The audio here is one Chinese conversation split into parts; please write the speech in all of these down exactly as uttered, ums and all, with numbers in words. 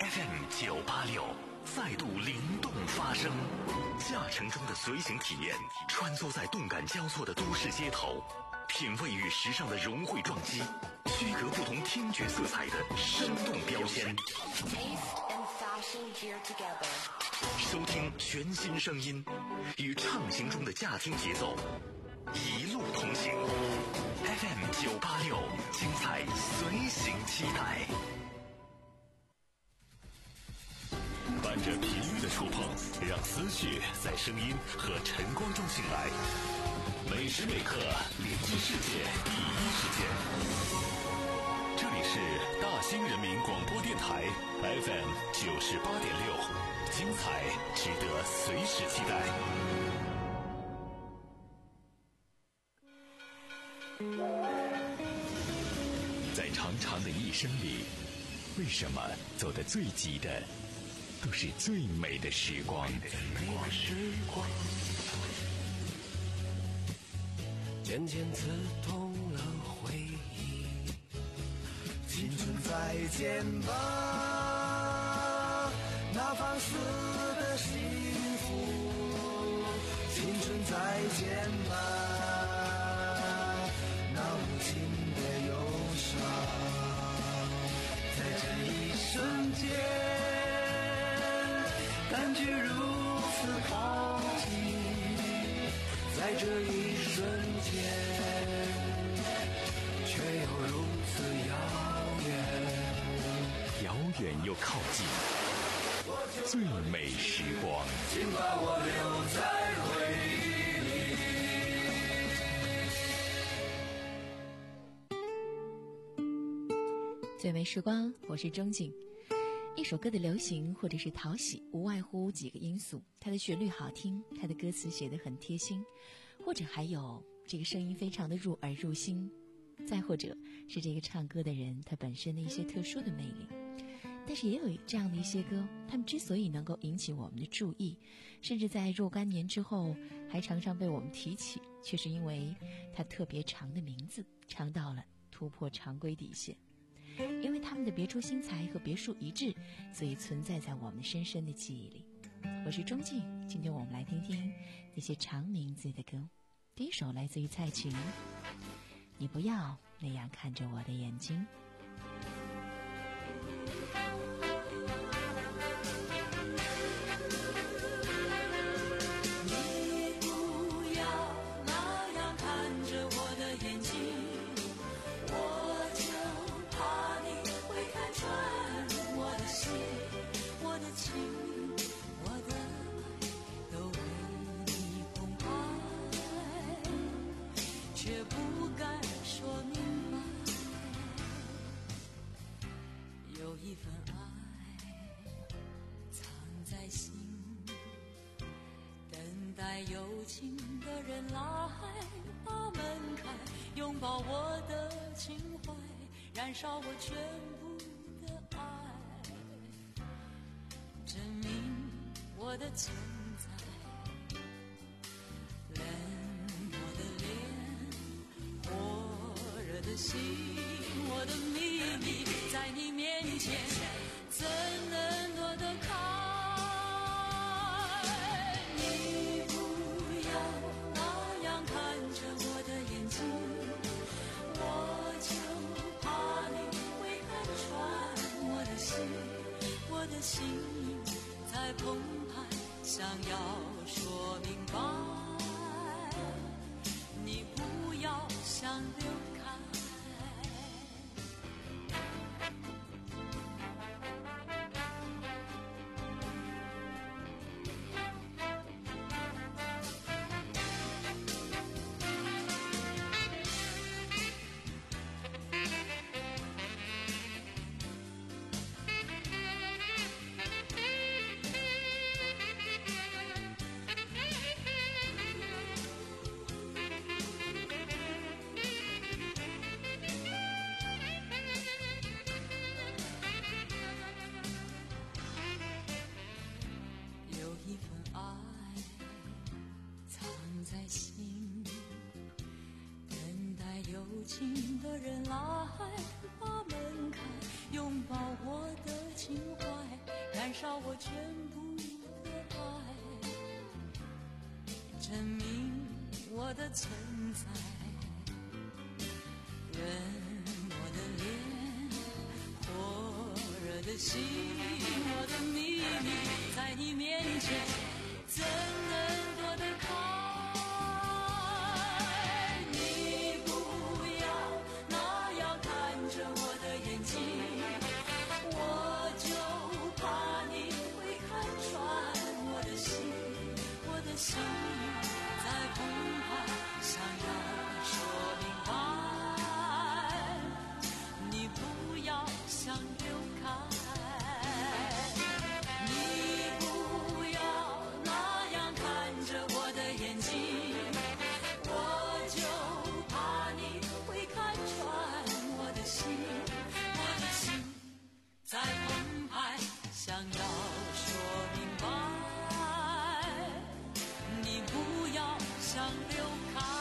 F M 九八六再度灵动发声，驾乘中的随行体验，穿梭在动感交错的都市街头，品味与时尚的融汇撞击，区隔不同听觉色彩的生动标签。收听全新声音，与畅行中的驾听节奏，一路同行。F M 九八六，精彩随行期待。伴着频率的触碰，让思绪在声音和晨光中醒来。每时每刻连接世界第一时间。这里是大兴人民广播电台 F M 九十八点六，精彩值得随时期待。在长长的一生里，为什么走得最急的都是最美的时光？ 渐渐刺痛了回忆， 青春再见吧，那放肆的幸福，青春再见吧，那无情的忧伤，在这一瞬间感觉如此靠近，在这一瞬间却又如此遥远， 遥远又靠近，最美时光， 请把我留在回忆里。最美时光，我是钟景。一首歌的流行或者是讨喜，无外乎几个因素：它的旋律好听，它的歌词写得很贴心，或者还有这个声音非常的入耳入心，再或者是这个唱歌的人他本身的一些特殊的魅力。但是也有这样的一些歌，他们之所以能够引起我们的注意，甚至在若干年之后还常常被我们提起，却是因为它特别长的名字，长到了突破常规底线。因为他们的别出心裁和别树一帜，所以存在在我们深深的记忆里。我是钟静，今天我们来听听那些长名字的歌。第一首来自于蔡琴，你不要那样看着我的眼睛。 你不要那样看着我的眼睛，我就怕你会看穿我的心，我的情，我的爱都为你澎湃，却不敢说明白。有一份爱藏在心，等待有情的人来把门开，拥抱我的情怀，燃烧我全部的爱，证明我的存在。冷漠的脸，火热的心，我的秘密在你面前怎能躲得开？你不要那样看着我的眼睛，我就怕你会看穿我的心，我的心在澎湃，想要说明白，你不要想溜开。有情的人来把门开，拥抱我的情怀， 绍我全部的爱，证明我的存在。任我的脸，火热的心，我的秘密，在你面前怎能躲得开？你不要那样看着我的眼睛，我就怕你会看穿我的心，我的心在澎湃，想要说明白，你不要想流开。你不要那样看着我的眼睛，我就怕你会看穿我的心，我的心在澎湃，想要说明白，你不要想流开。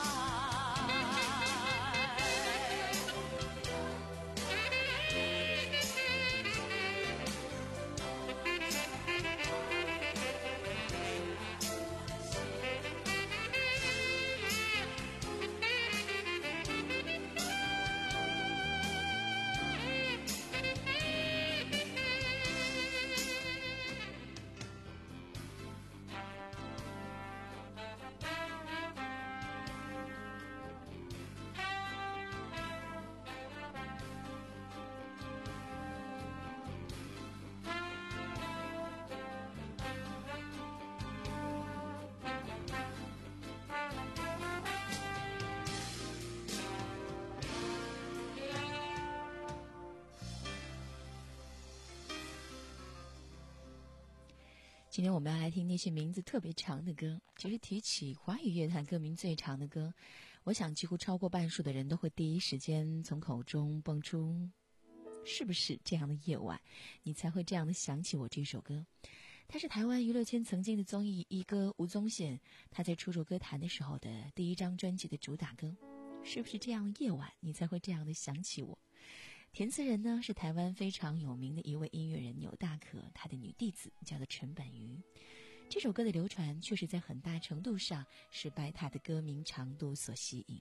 今天我们要来听那些名字特别长的歌。其实提起华语乐坛歌名最长的歌，我想几乎超过半数的人都会第一时间从口中蹦出是不是这样的夜晚你才会这样的想起我这首歌。它是台湾娱乐圈曾经的综艺一哥吴宗宪，他在出入歌坛的时候的第一张专辑的主打歌，是不是这样的夜晚你才会这样的想起我。填词人呢是台湾非常有名的一位音乐人钮大可，他的女弟子叫做陈本瑜。这首歌的流传确实在很大程度上是拜他的歌名长度所吸引。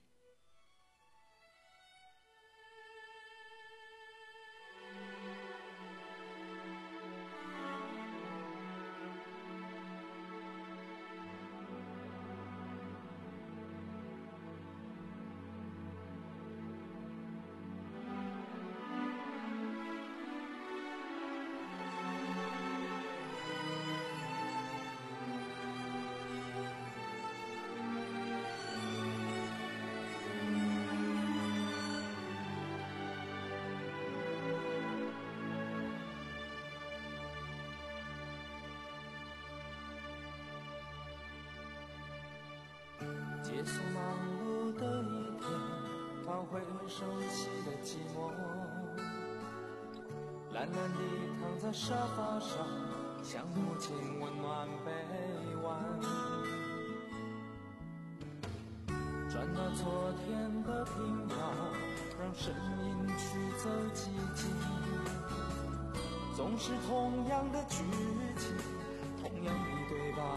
结束忙碌的一天，找回熟悉的寂寞，懒懒地躺在沙发上，想母亲温暖臂弯，转到昨天的频道，让声音驱走寂静，总是同样的剧情，同样的对白，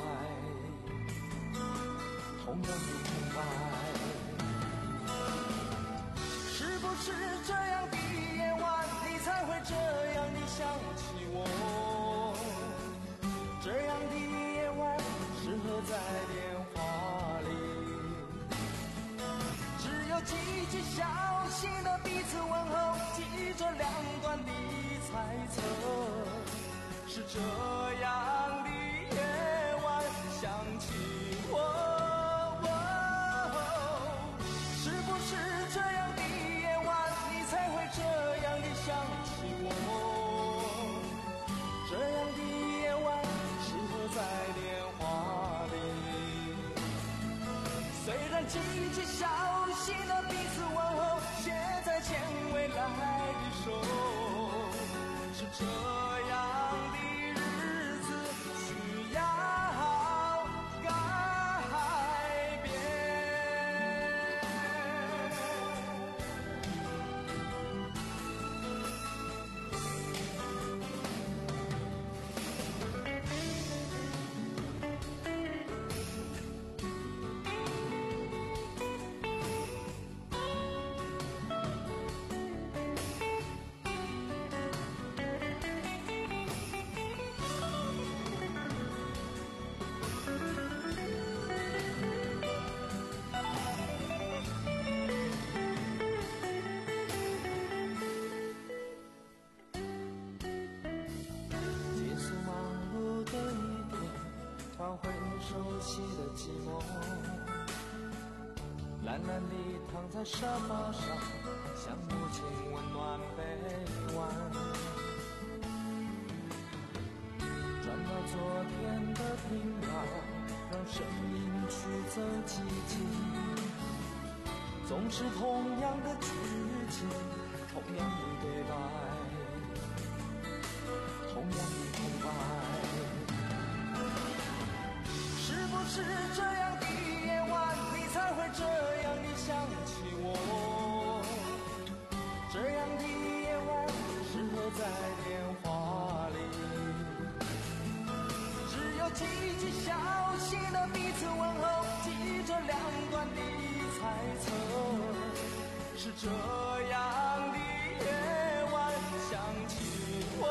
同样的空白。是不是这样的夜晚你才会这样的想起我？这样的夜晚适合在电话里，只有几句小心的彼此问候，记着两端的猜测。是这样的夜晚想起我，几句小心的彼此问候，写在牵未来的手。是这样的日子需要改变。 息的寂寞，懒懒地躺在沙发上，像母亲温暖臂弯。转到昨天的频道，让声音驱走寂静。总是同样的剧情，同样的对白，同样的空白。是不是这样的夜晚，你才会这样的想起我？这样的夜晚适合在电话里，只有几句小心的彼此问候，记着两端的猜测。是这样的夜晚想起我，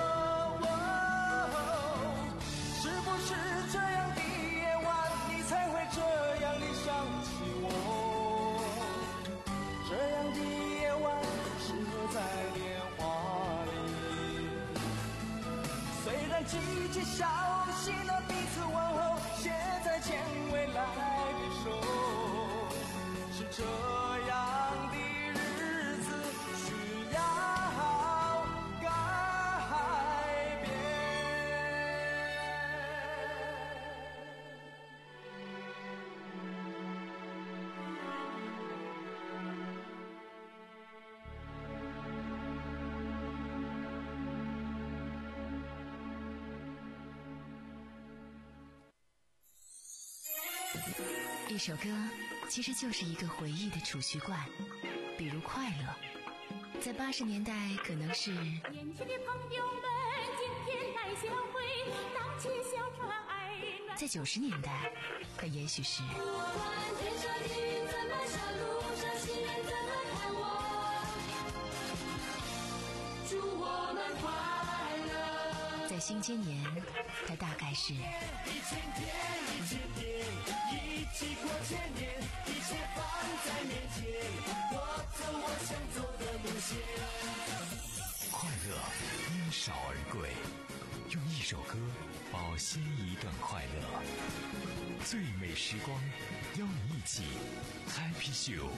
是不是这样的夜晚你才会这样的想起我？这样的夜晚适合在电话里，虽然几句小心的彼此问候写在牵未来的手，是这样的日子需要改变。 一首歌其实就是一个回忆的储蓄罐，比如快乐，在八十年代可能是年轻的朋友们今天来相会，荡起小船爱暖。 在九十年代它也许是不管天上雨怎么下，路上行人怎么看我，祝我们快乐。 在新千年它大概是一千天一千天一起过千年，一切放在面前，我走我想走的路线。 快乐因少而贵，用一首歌保鲜一段快乐。最美时光，邀你一起 Happy Show。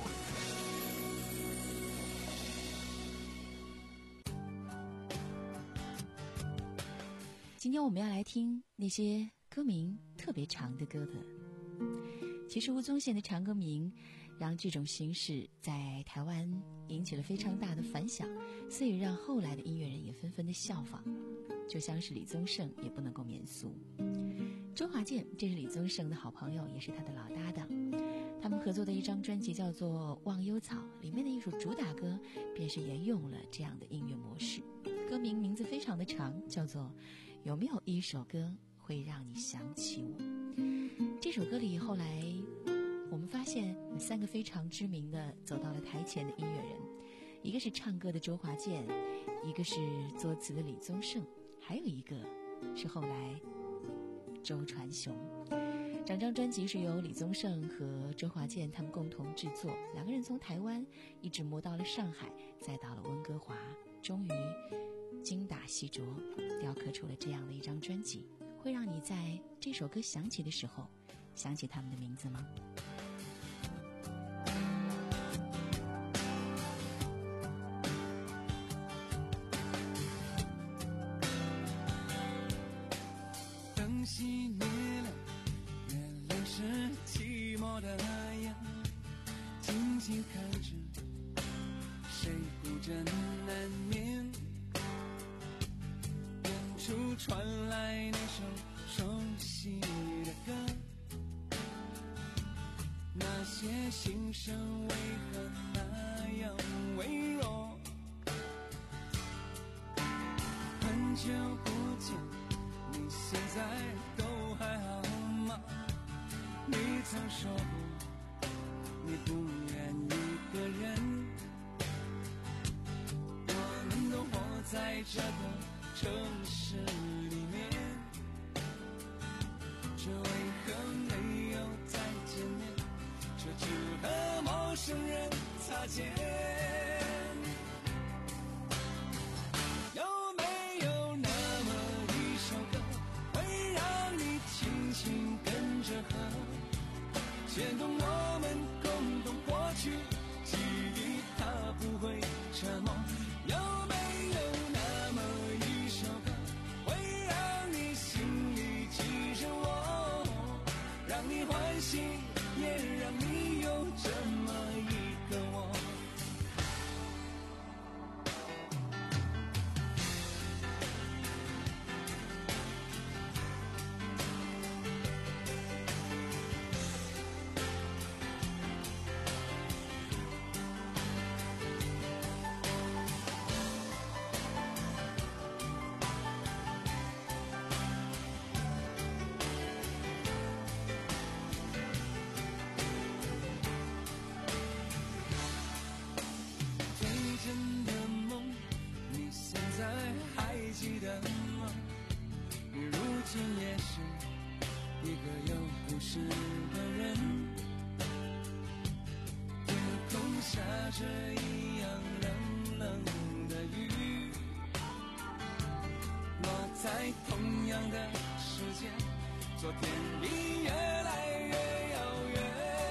今天我们要来听那些歌名特别长的歌的。其实吴宗宪的长歌名让这种形式在台湾引起了非常大的反响，所以让后来的音乐人也纷纷的效仿，就像是李宗盛也不能够免俗。周华健这是李宗盛的好朋友，也是他的老搭档，他们合作的一张专辑叫做《忘忧草》，里面的一首主打歌便是沿用了这样的音乐模式。歌名名字非常的长，叫做有没有一首歌会让你想起我。这首歌里后来我们发现有三个非常知名的走到了台前的音乐人，一个是唱歌的周华健，一个是作词的李宗盛，还有一个是后来周传雄。整张专辑是由李宗盛和周华健他们共同制作，两个人从台湾一直磨到了上海，再到了温哥华，终于精打细琢雕刻出了这样的一张专辑。会让你在这首歌响起的时候想起他们的名字吗？ 灯熄灭了，月亮是寂寞的样，静静看着谁孤枕难眠，远处传来那首熟悉的歌，那些心声为何那样微弱？很久不见，你现在都还好吗？你曾说过你不愿一个人，我们都活在这个城市里面，这为何没有再见面？这只和陌生人擦肩。有没有那么一首歌，会让你轻轻跟着和喜，也让你有这么一个我。记得吗？你如今也是一个有故事的人，天空下着一样冷冷的雨，落在同样的时间，昨天比越来越遥远。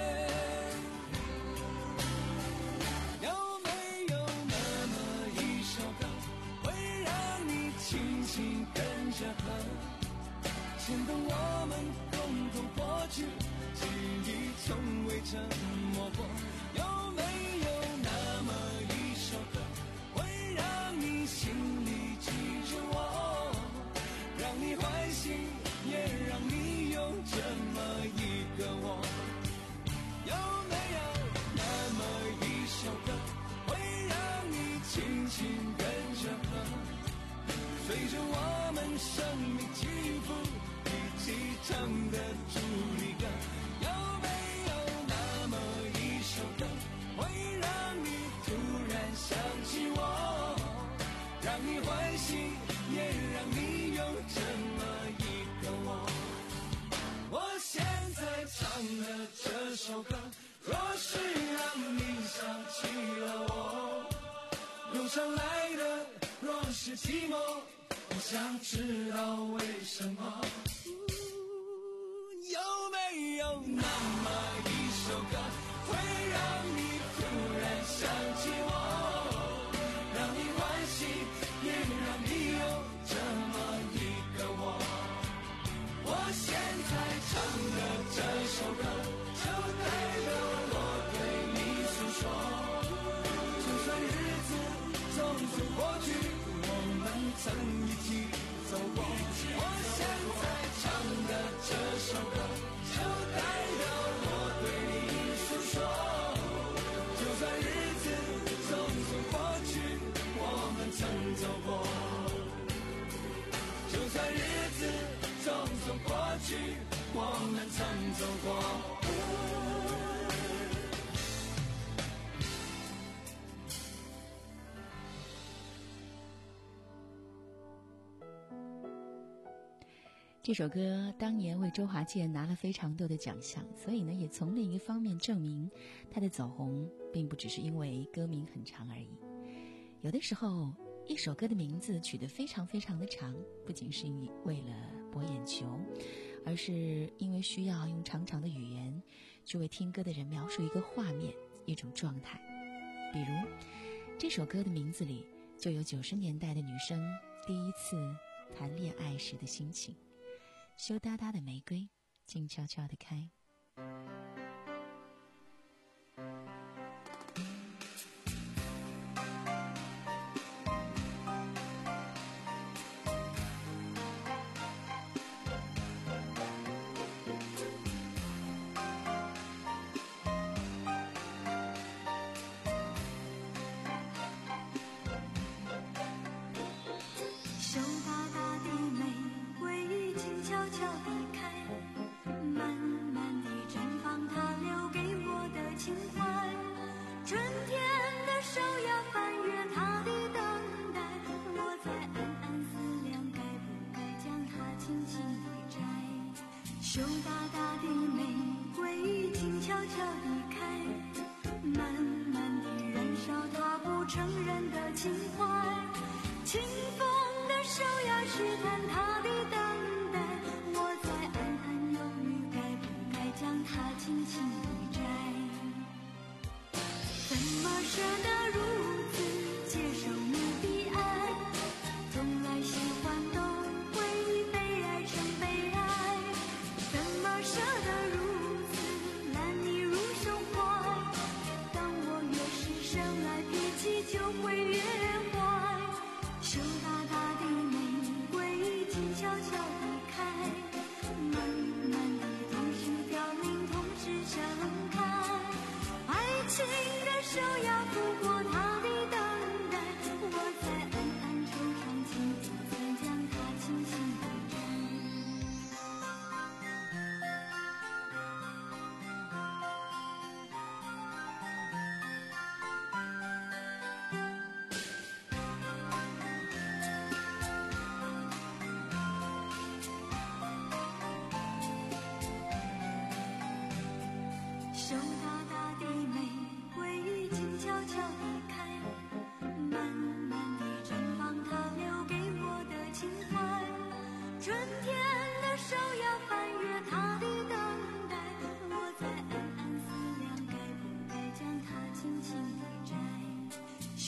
有没有那么一首歌，会让你轻轻跟着和，牵动我们共同过去，记忆从未沉默过。有没有那么一首歌，会让你心里记住我，让你欢喜，也让你有这么一个我。有没有那么一首歌，会让你轻轻跟着和，随着我们生命起伏，一起唱的主题歌。有没有那么一首歌，会让你突然想起我，让你欢喜，也让你有这么一个我。我现在唱的这首歌，若是让你想起了我，路上来的若是寂寞，我想知道为什么。有没有那么一首歌，会让你突然想起我，让你欢喜，也让你有这么一个我。我现在唱的这首歌，就代表我对你诉说。就算日子匆匆过去，我们曾一起走过。我现在唱的这首歌，就代表我对你诉说。就算日子匆匆过去，我们曾走过。就算日子匆匆过去，我们曾走过。 这首歌当年为周华健拿了非常多的奖项，所以呢，也从另一个方面证明他的走红并不只是因为歌名很长而已。有的时候，一首歌的名字取得非常非常的长，不仅是为了博眼球，而是因为需要用长长的语言去为听歌的人描述一个画面、一种状态。比如，这首歌的名字里就有九十年代的女生第一次谈恋爱时的心情。羞答答的玫瑰，静悄悄地开。 羞答答的玫瑰静悄悄地开，慢慢地燃烧它不承认的情怀。清风的手呀试探它的等待，我在暗暗犹豫该不该将它轻轻地摘。怎么舍得如此接受你的爱，从来喜欢都会被爱成悲哀。怎么舍得如此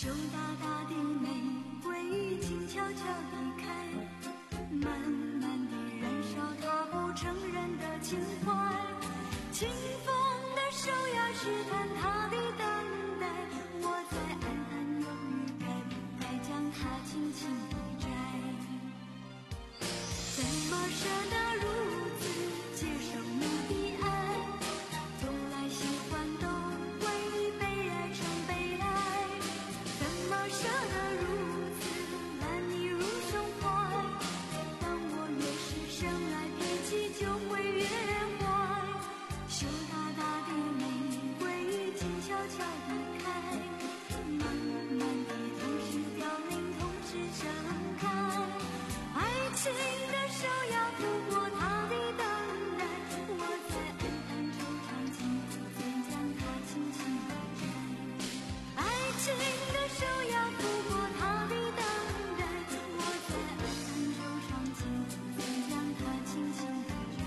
羞答答的玫瑰静悄悄地开，慢慢地燃烧它不承认的情怀。清风的手呀试探它的等待，我在暗暗犹豫该不该将它轻轻地摘。怎么舍得如此接受你的爱，从来喜欢都会被爱成悲哀。怎么舍得如此揽你入胸怀，当我越是深爱脾气就会越坏。羞答答的玫瑰静悄悄地开，慢慢地同时凋零同时盛开。爱情的手要拂过它的等待，我在暗暗惆怅情不曾将它轻轻地摘。爱情的手要拂过它的等待，我在暗暗惆怅情不曾将它轻轻地摘。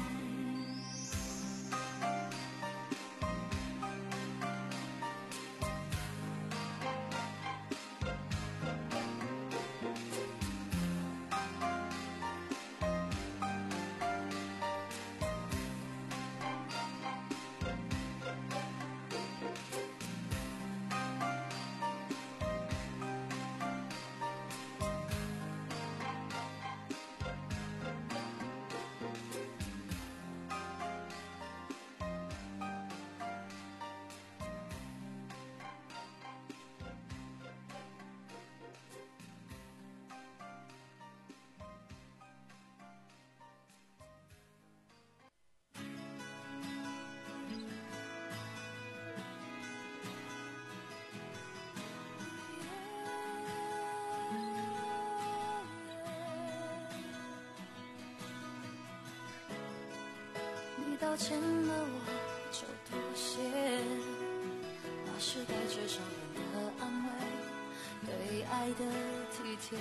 你道歉了我就妥协，那是带着伤痕的安慰，对爱的体贴。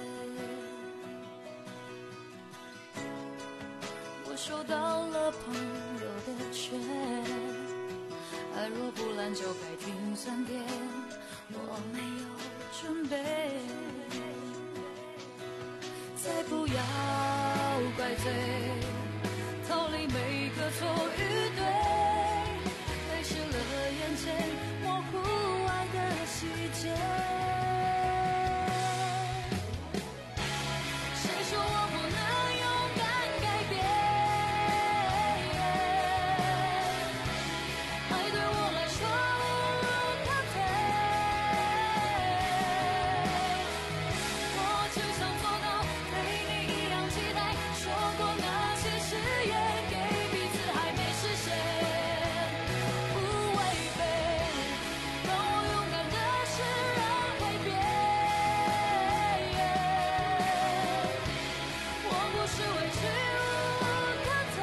我收到了朋友的劝，爱若不烂就该停三天，我没有准备。再不要怪罪，逃离每个错与对，泪湿了眼前模糊爱的细节。谁说我不能勇敢改变？爱对我来说无可退，我只想做到对你一样期待，说过那些誓言给彼此还没实现，不违背，让我勇敢的是让改变。我不是委屈无可退，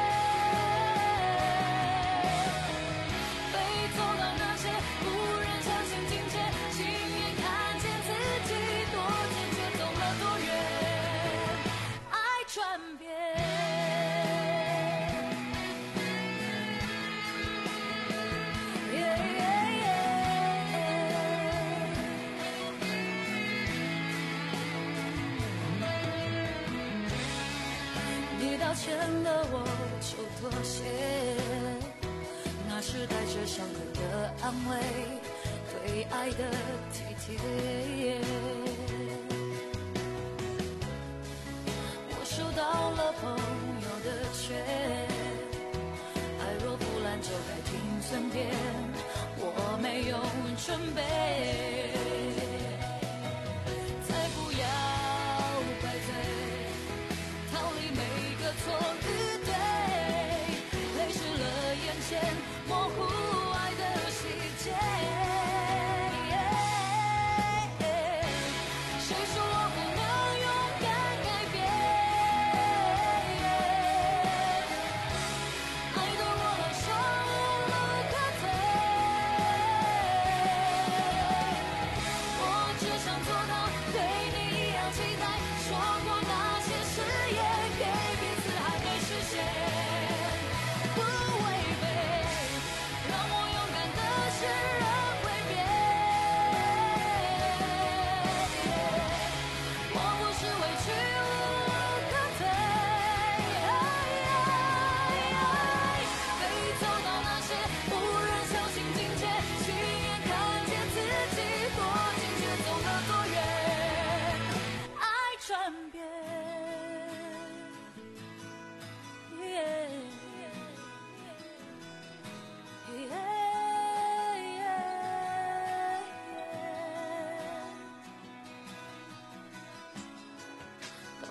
非走到那些不忍相信境界，亲眼看见自己多坚决，走了多远，爱转变。你道歉了我就妥协，那是带着伤痕的安慰，对爱的体贴。我收到了朋友的劝，爱若不烂就该停损点，我没有准备。再不要怪罪，逃离每个错与对，泪湿了眼前模糊爱的细节。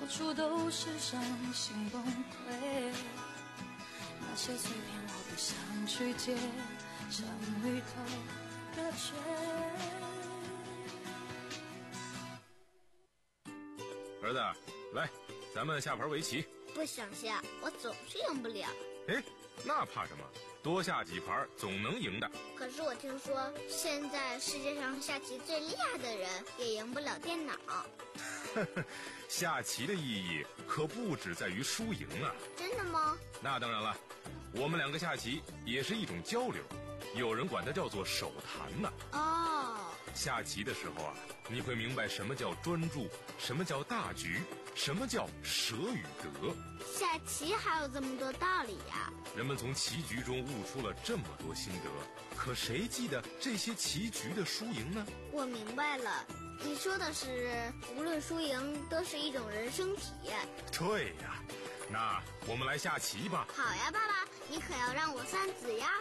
处都是伤心崩溃。那些碎片我不想去接，像鱼头隔绝。 儿子，来，咱们下盘围棋。 不想下，我总是赢不了。 哎，那怕什么？多下几盘总能赢的。 可是我听说，现在世界上下棋最厉害的人也赢不了电脑。 下棋的意义可不只在于输赢啊。 真的吗？ 那当然了，我们两个下棋也是一种交流，有人管它叫做手谈呢。 哦， 下棋的时候啊，你会明白什么叫专注，什么叫大局，什么叫舍与得。 下棋还有这么多道理呀！ 人们从棋局中悟出了这么多心得，可谁记得这些棋局的输赢呢？ 我明白了，你说的是无论输赢都是一种人生体验。 对呀，那我们来下棋吧。 好呀，爸爸，你可要让我三子呀。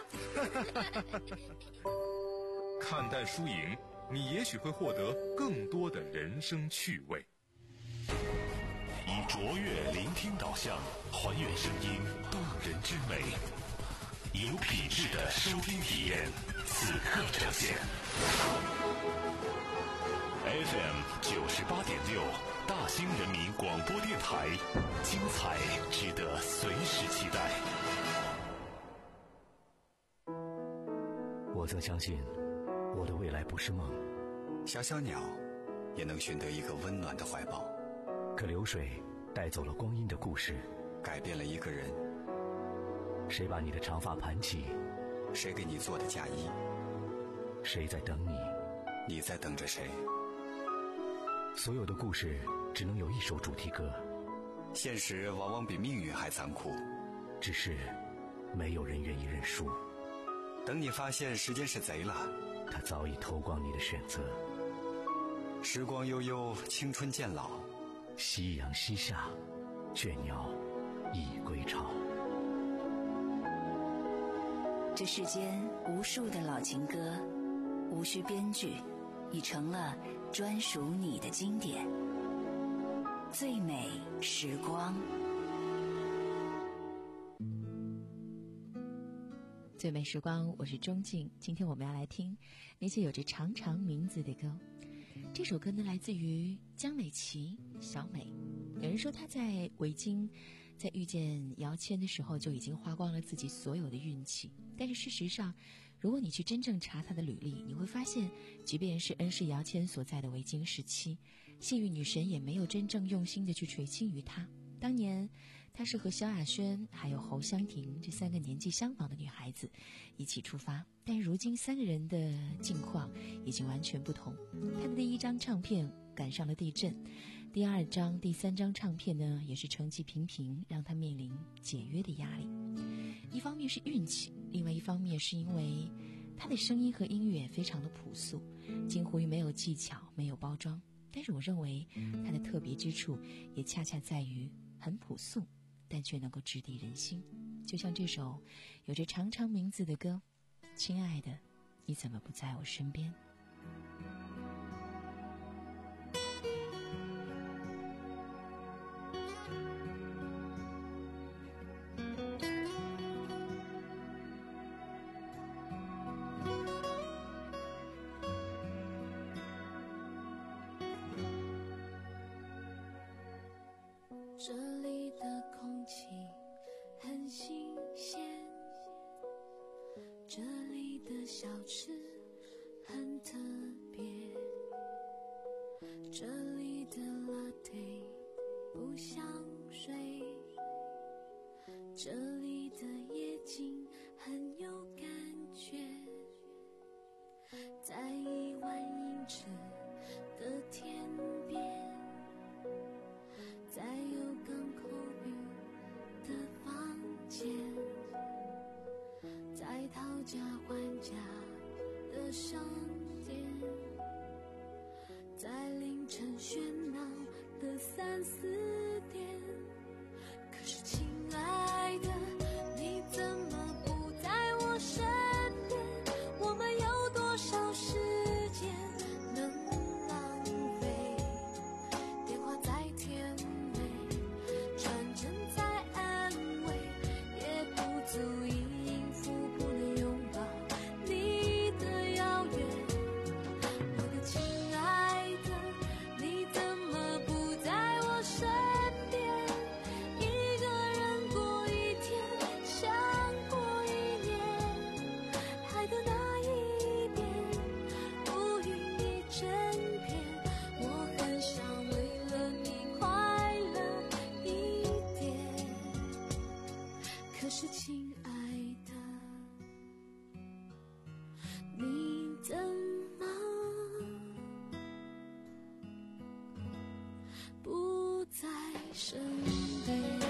看淡输赢，你也许会获得更多的人生趣味。 以卓越聆听导向，还原声音动人之美，有品质的收听体验，此刻呈现。F M 九十八点六，大兴人民广播电台，精彩值得随时期待。 我曾相信，我的未来不是梦。 小小鸟也能寻得一个温暖的怀抱。 可流水带走了光阴的故事， 改变了一个人。 谁把你的长发盘起？ 谁给你做的嫁衣？ 谁在等你？ 你在等着谁？ 所有的故事只能有一首主题歌。 现实往往比命运还残酷， 只是没有人愿意认输。 等你发现时间是贼了， 他早已偷光你的选择。 时光悠悠，青春渐老， 夕阳西下，倦鸟已归巢。 这世间无数的老情歌，无需编剧，已成了专属你的经典。最美时光， 最美时光，我是钟静。今天我们要来听那些有着长长名字的歌。这首歌呢，来自于江美琪，小美。有人说她在维京，在遇见姚谦的时候就已经花光了自己所有的运气。但是事实上，如果你去真正查她的履历，你会发现，即便是恩师姚谦所在的维京时期，幸运女神也没有真正用心的去垂青于她。当年她是和萧亚轩还有侯湘婷这三个年纪相仿的女孩子一起出发，但如今三个人的境况已经完全不同。她的第一张唱片赶上了地震，第二张第三张唱片呢也是成绩平平，让她面临解约的压力。一方面是运气，另外一方面是因为她的声音和音乐非常的朴素，近乎于没有技巧，没有包装。但是我认为她的特别之处也恰恰在于很朴素，但却能够直抵人心。就像这首有着长长名字的歌，亲爱的，你怎么不在我身边？ 这里的空气很新鲜，这里的小吃很特别，这里的 latte 不像水，这里的夜景很有感觉，在一万英尺的天边，在有港口雨的房间，在讨价还价的商店，在凌晨喧闹的三四点。可是亲爱的， 是亲爱的，你怎么不在身边？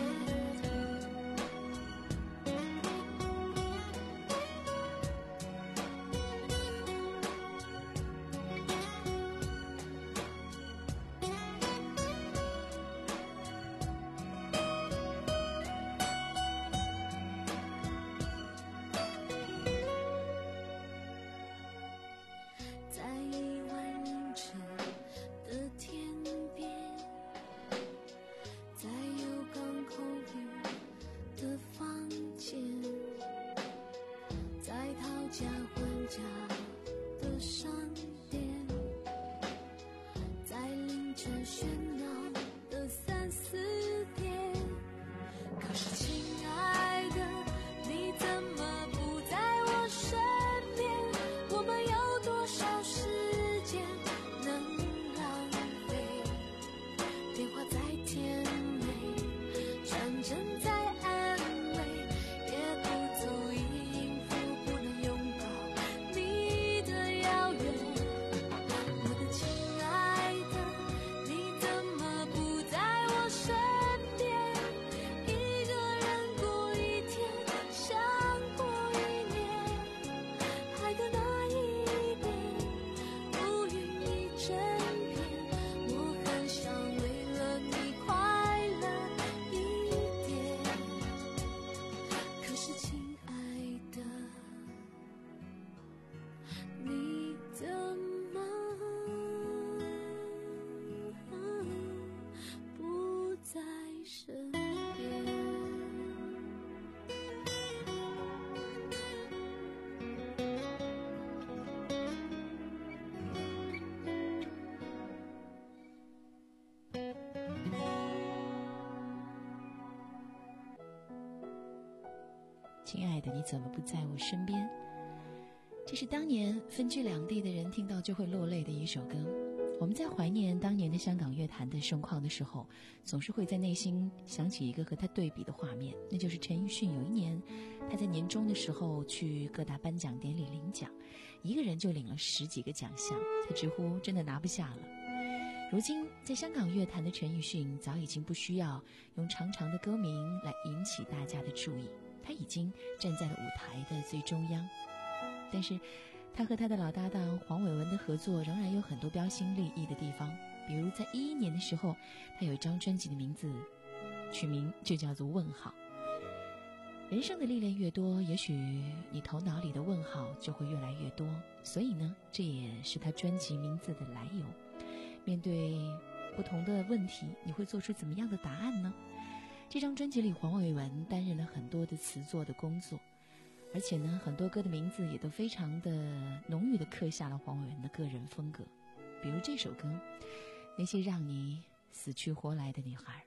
亲爱的，你怎么不在我身边？这是当年分居两地的人听到就会落泪的一首歌。我们在怀念当年的香港乐坛的盛况的时候，总是会在内心想起一个和他对比的画面，那就是陈奕迅有一年他在年终的时候去各大颁奖典礼领奖，一个人就领了十几个奖项，他直呼真的拿不下了。如今在香港乐坛的陈奕迅早已经不需要用长长的歌名来引起大家的注意，他已经站在了舞台的最中央。但是他和他的老搭档黄伟文的合作仍然有很多标新立异的地方，比如在一一年的时候，他有一张专辑的名字取名就叫做问号。人生的历练越多，也许你头脑里的问号就会越来越多，所以呢，这也是他专辑名字的来由。面对不同的问题，你会做出怎么样的答案呢？这张专辑里，黄伟文担任了很多的词作的工作，而且呢，很多歌的名字也都非常的浓郁的刻下了黄伟文的个人风格。比如这首歌，那些让你死去活来的女孩。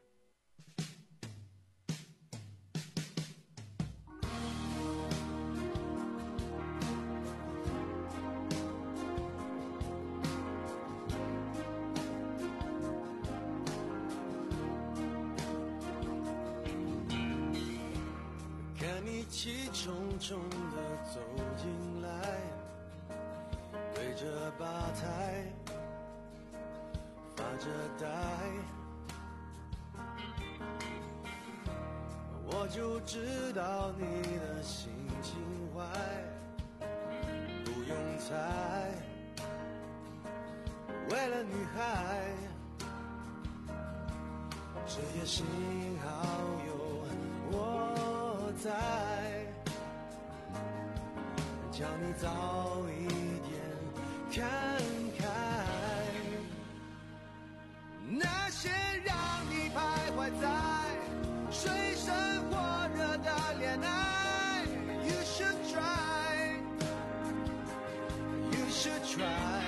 气冲冲地走进来，对着吧台发着呆，我就知道你的心情坏，不用猜，为了女孩，这也幸好有我在，叫你早一点看开，那些让你徘徊在水深火热的恋爱 You should try You should try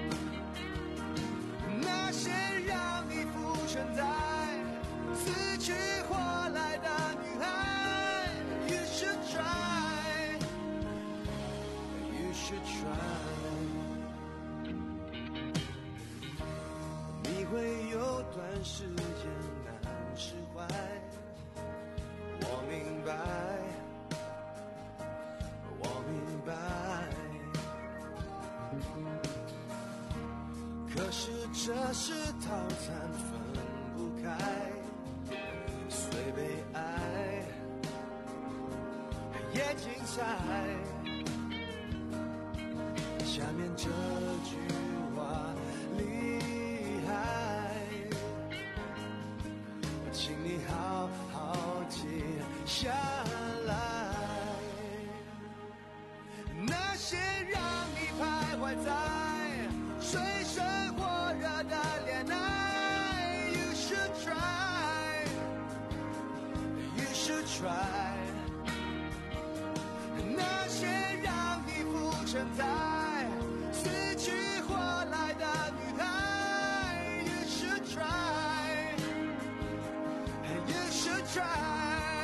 那些让你浮沉在死去活来的女孩 You should try You should try 你会有段时间难释怀，我明白这是套餐分不开，虽被爱也精彩。下面这句话厉害，请你好好记下来。那些让你徘徊在水深火热的恋爱 You should try You should try 那些让你浮沉在死去活来的女孩 You should try You should try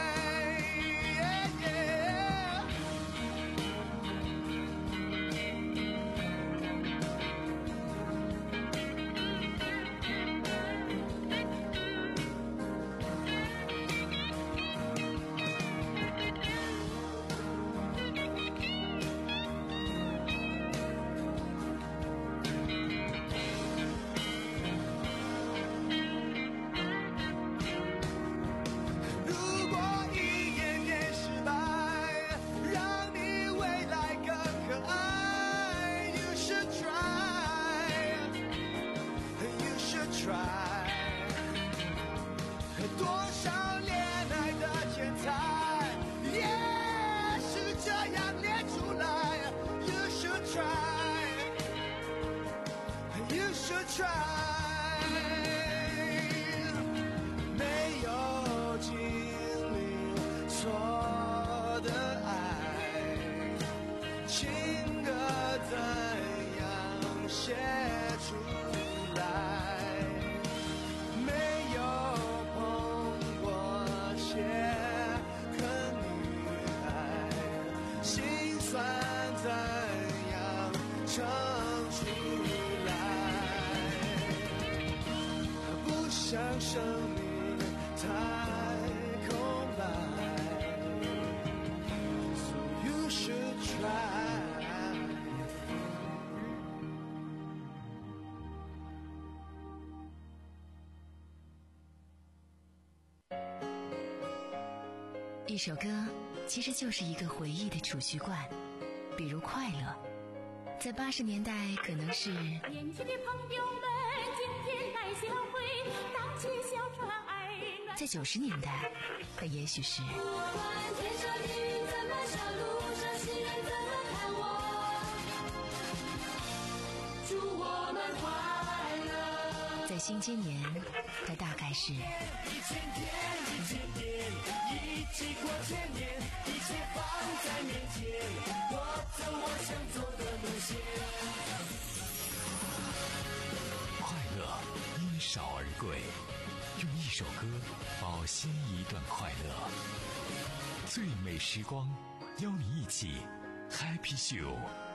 生命太空白 So you should try 一首歌其实就是一个回忆的储蓄罐，比如快乐，在八十年代可能是年轻的朋友们今天来相会，荡起小船儿暖， 在九十年代它也许是不管天上的云怎么笑，路上行人怎么看我，祝我们快乐。 在新千年它大概是一千天一千天一起过千年，一切放在面前，我走我想走的路线。 快乐因少而贵，用一首歌保鲜一段快乐。最美时光，邀你一起 Happy Show。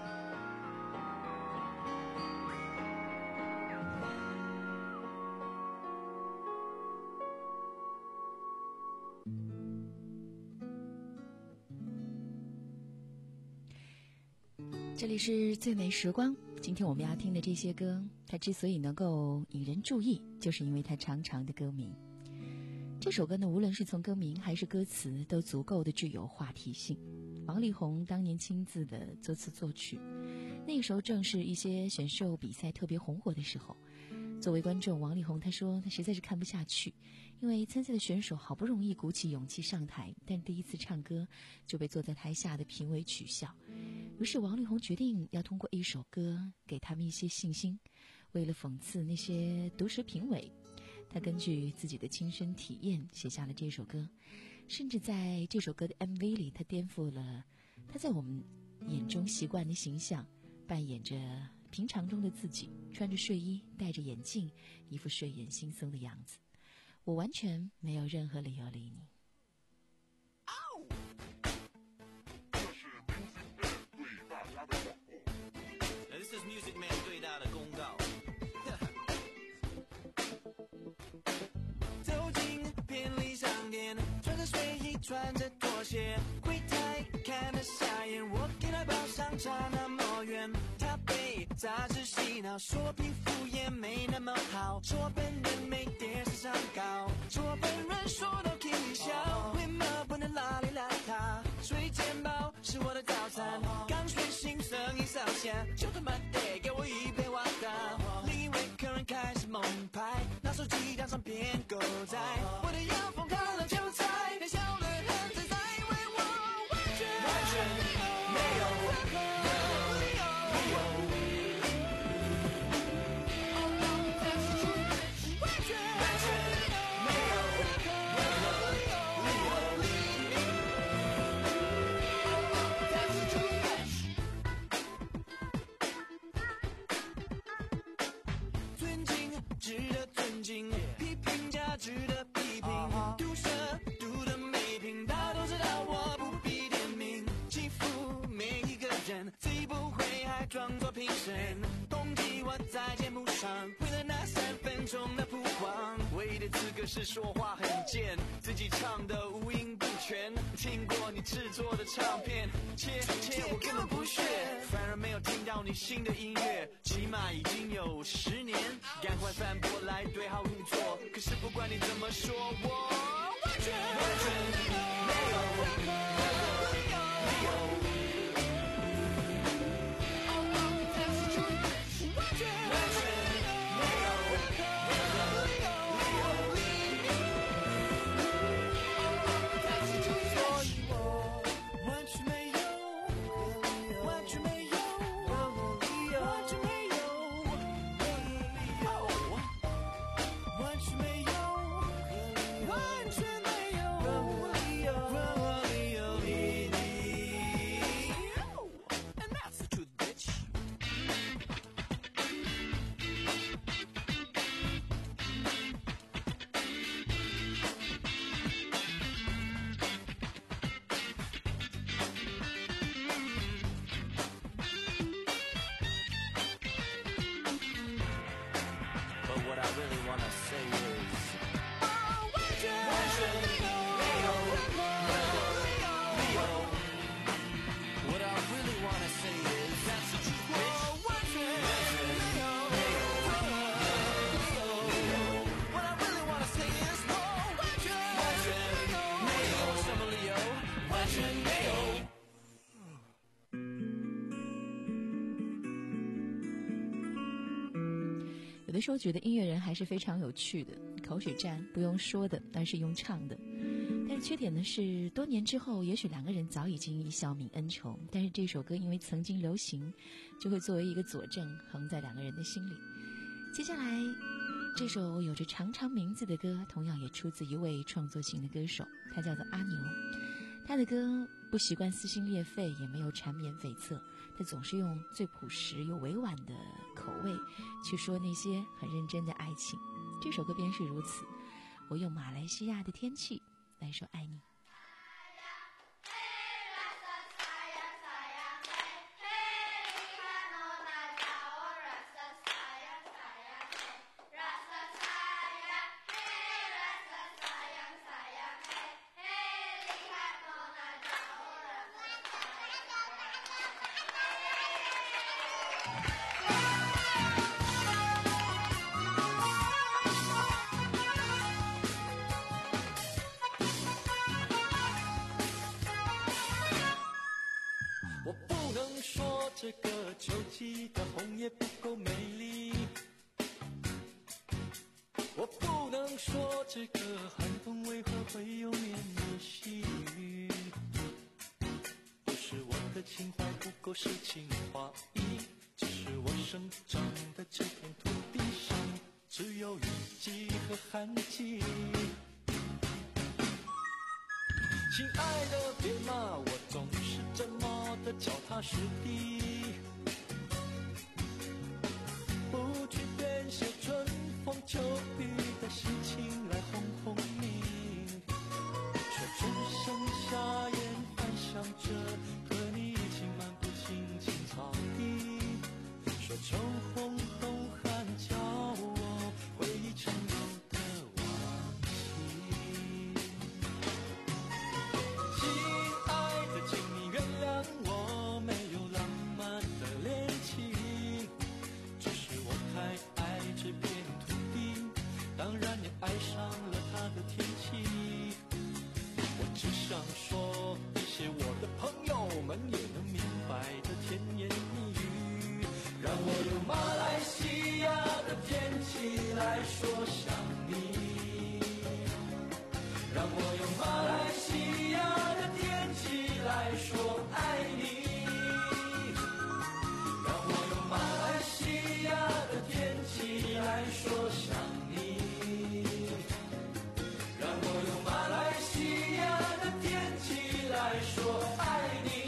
这里是最美时光，今天我们要听的这些歌，它之所以能够引人注意，就是因为它长长的歌名。这首歌呢，无论是从歌名还是歌词，都足够的具有话题性。王力宏当年亲自的作词作曲，那个时候正是一些选秀比赛特别红火的时候。作为观众，王力宏他说他实在是看不下去，因为参赛的选手好不容易鼓起勇气上台，但第一次唱歌就被坐在台下的评委取笑。于是王力宏决定要通过一首歌给他们一些信心。为了讽刺那些毒舌评委，他根据自己的亲身体验写下了这首歌，甚至在这首歌的 M V 里，他颠覆了他在我们眼中习惯的形象，扮演着平常中的自己，穿着睡衣，戴着眼镜，一副睡眼惺忪的样子。我完全没有任何理由理你。 This is Music Man 对大的公告。走进便利商店，穿着睡衣，穿着拖鞋，柜台看得傻眼，我给他报上差那么远，他被杂志洗脑，说皮肤也没那么好，说本人没电视上高，说本人说都可以笑，为嘛不能邋里邋遢？睡肩膀是我的早餐，刚睡醒声音烧香，就他妈得给我一杯瓦达。另一位客人开始猛拍，拿手机当上片狗仔，我的腰封看了就猜，连小的很自在，为我完全完全没有任何理由。尊敬值得尊敬，批评家值得批评，毒舌毒的没品，大家都知道我不必点名，欺负每一个人，自己不会还装作评审，攻击我在节目上，为了那三分钟的曝光，唯一的资格是说话很贱，自己唱的五音不全，听过你制作的唱片，切切我根本不屑，反而没有听到你新的音乐，起码已经有十年，赶快反驳来对号入座，可是不管你怎么说，我完全完全没有任何理由。 有的时候觉得音乐人还是非常有趣的，口水战不用说的，而是用唱的。但是缺点呢是，多年之后，也许两个人早已经一笑泯恩仇，但是这首歌因为曾经流行，就会作为一个佐证，横在两个人的心里。接下来，这首有着长长名字的歌，同样也出自一位创作型的歌手，他叫做阿牛。他的歌不习惯撕心裂肺，也没有缠绵悱恻，他总是用最朴实又委婉的口味去说那些很认真的爱情。这首歌便是如此，我用马来西亚的天气来说爱你。 我不能说这个秋季的红叶不够美丽，我不能说这个寒冬为何会有绵绵细雨，不是我的情怀不够诗情画意，只是我生长的这片土地上只有雨季和旱季。亲爱的别骂我总是这么的脚踏实地，不去编写春风秋雨的事情来哄哄你，说春生夏燕繁响着和你一起漫步青青草地，说秋红冬寒叫我回忆成有的往昔。亲爱的，请你原谅我没有浪漫的恋情， 的天气。我只想说一些我的朋友们也能明白的甜言蜜语，让我用马来西亚的天气来说想你，让我用马来西亚的天气来说爱你，让我用马来西亚的天气来说想你，让我用马来西亚的天气来说爱你。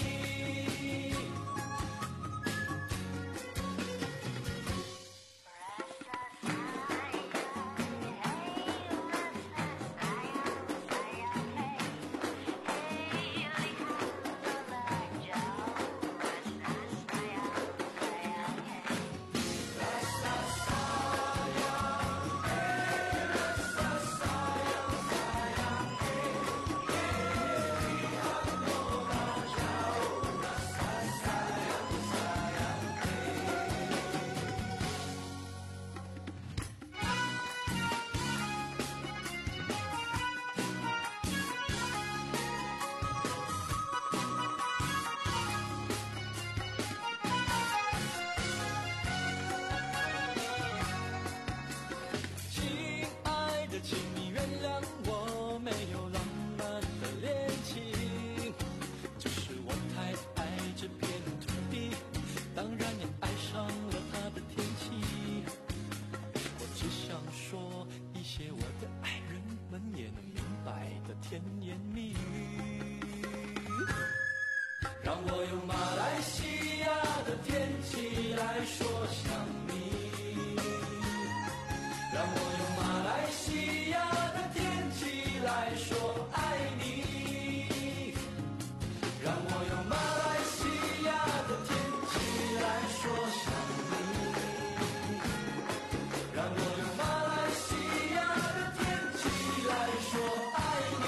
甜言蜜语，让我用马来西亚的天气来说想你，让我用马来西亚的天气来说爱你，让我用马来西亚的天气来说想你，让我用马来西亚的天气来说爱你。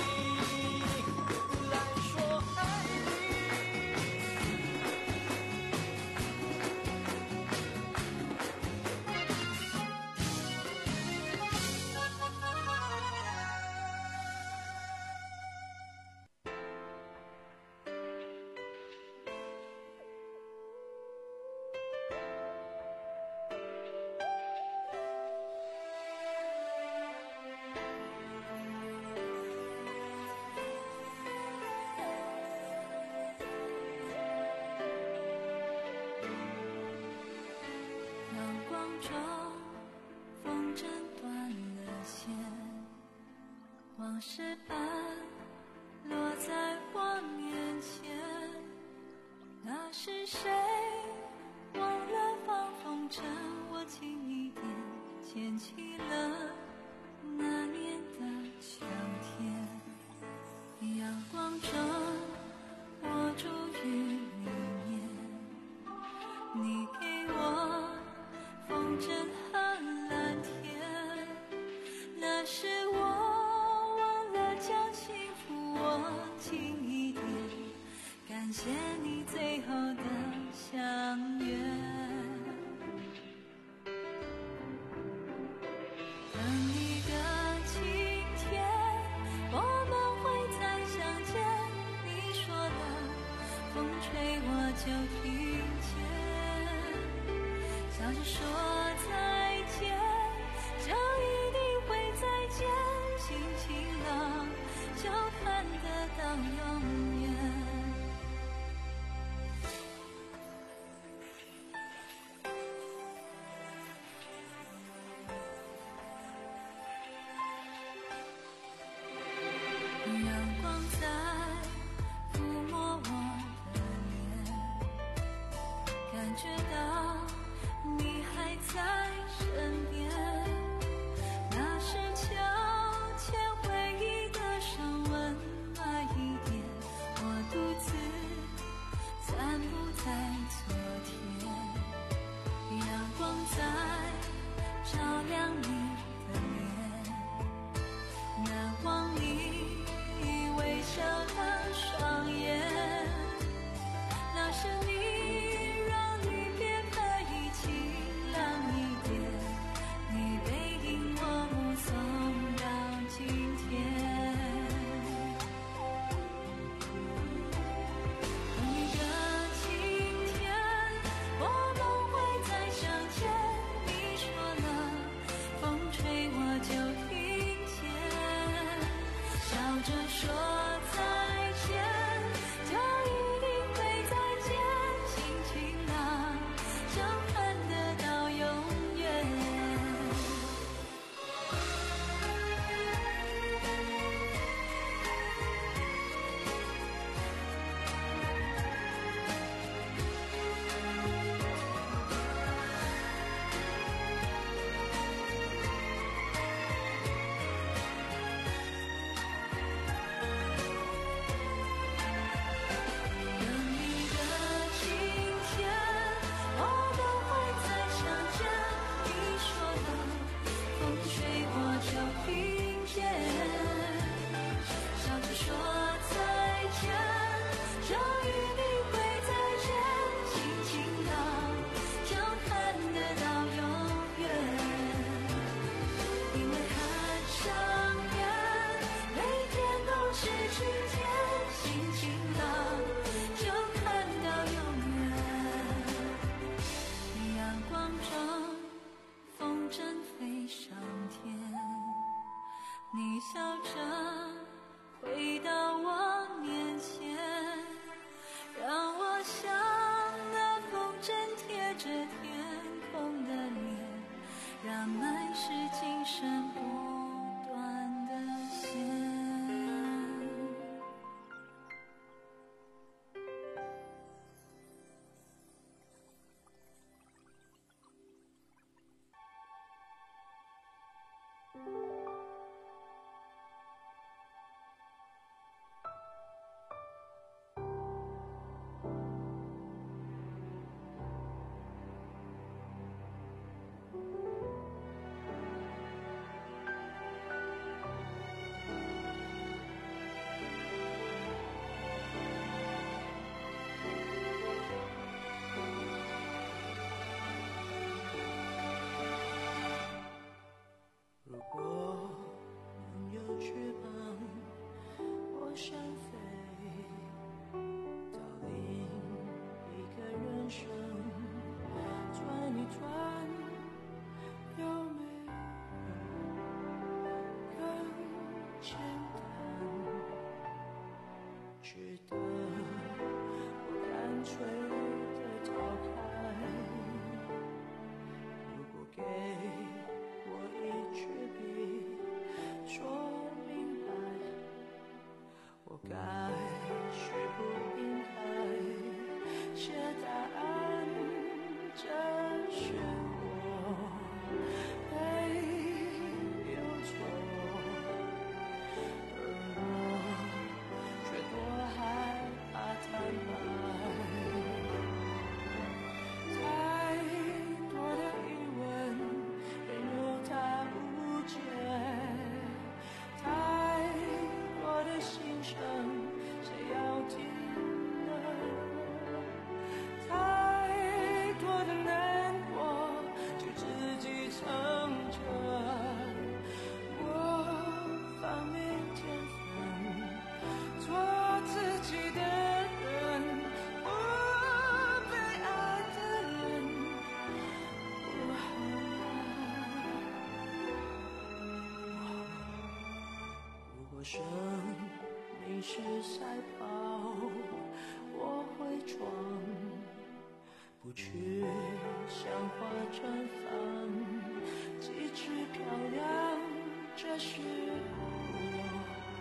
往事般落在我面前，那是谁忘了放风筝？我轻一点牵起了那年的秋天，阳光中我住于里面，你给我风筝和蓝天，那是我轻一点，感谢你最后的相约。等你的晴天，我们会再相见。你说的风吹我就听见，笑着说再见，就一定会再见。心晴朗就看得到永远。阳光在抚摸我的脸，感觉到你还在身边，那是秋千回忆的声温暖一点，我独自散步在昨天，阳光在照亮你的脸，难忘你微笑的双眼，那是你让离别可以晴朗一点， 着回到我面前，让我像那风筝贴着天空的脸，让爱是今生不断的线。 如果能有翅膀，我想飞，逃离一个人生，转一转，有没有更简单？值得我干脆的逃开。如果给我一支笔，说明白，我该是不应该写答案。这是我没有错，而我却多害怕坦白。太多的疑问，任由它无解；太多的心声，谁要听呢？太多的难过，就自己撑着。我放没天分，做自己的人，不被爱的人。我如果生命是赛跑，我会闯，不去像花绽放，几尺漂亮，这是我，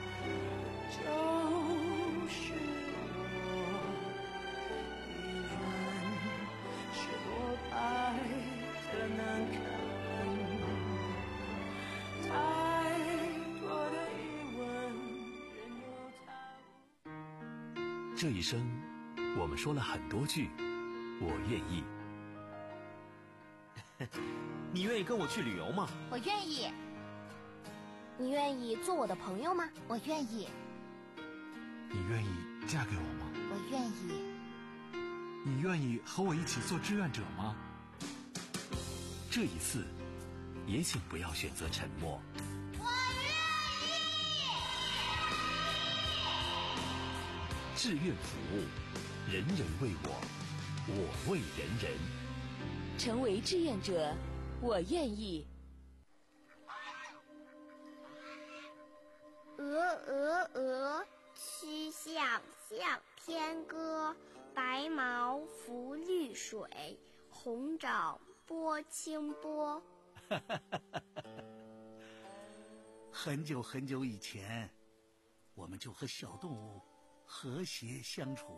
就是我，依然是多败的难堪。太多的疑问，任由它。 这一生，我们说了很多句“我愿意”。 你愿意跟我去旅游吗？ 我愿意。你愿意做我的朋友吗？我愿意。 你愿意嫁给我吗？ 我愿意。 你愿意和我一起做志愿者吗？ 这一次，也请不要选择沉默。 我愿意。 志愿服务，人人为我，我为人人。 成为志愿者，我愿意。 鹅鹅鹅，曲项向天歌。白毛浮绿水，红爪拨清波。 很久很久以前，我们就和小动物和谐相处。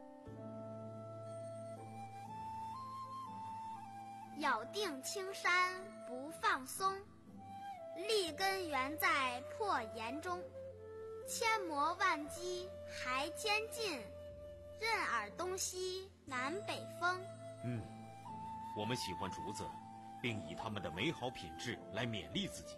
咬定青山不放松，立根原在破岩中。千磨万击还坚劲，任尔东西南北风。 嗯，我们喜欢竹子，并以它们的美好品质来勉励自己。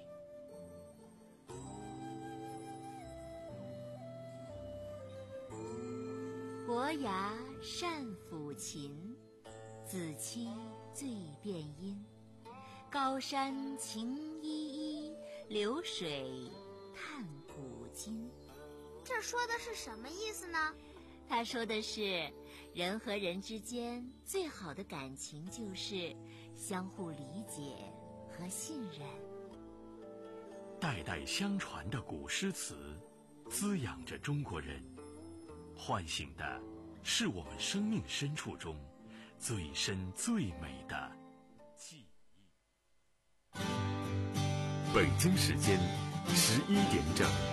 伯牙善抚琴，子期最辨音。高山晴依依，流水叹古今。 这说的是什么意思呢？ 他说的是，人和人之间最好的感情就是相互理解和信任。 代代相传的古诗词，滋养着中国人，唤醒的是我们生命深处中最深最美的记忆。 北京时间十一点整。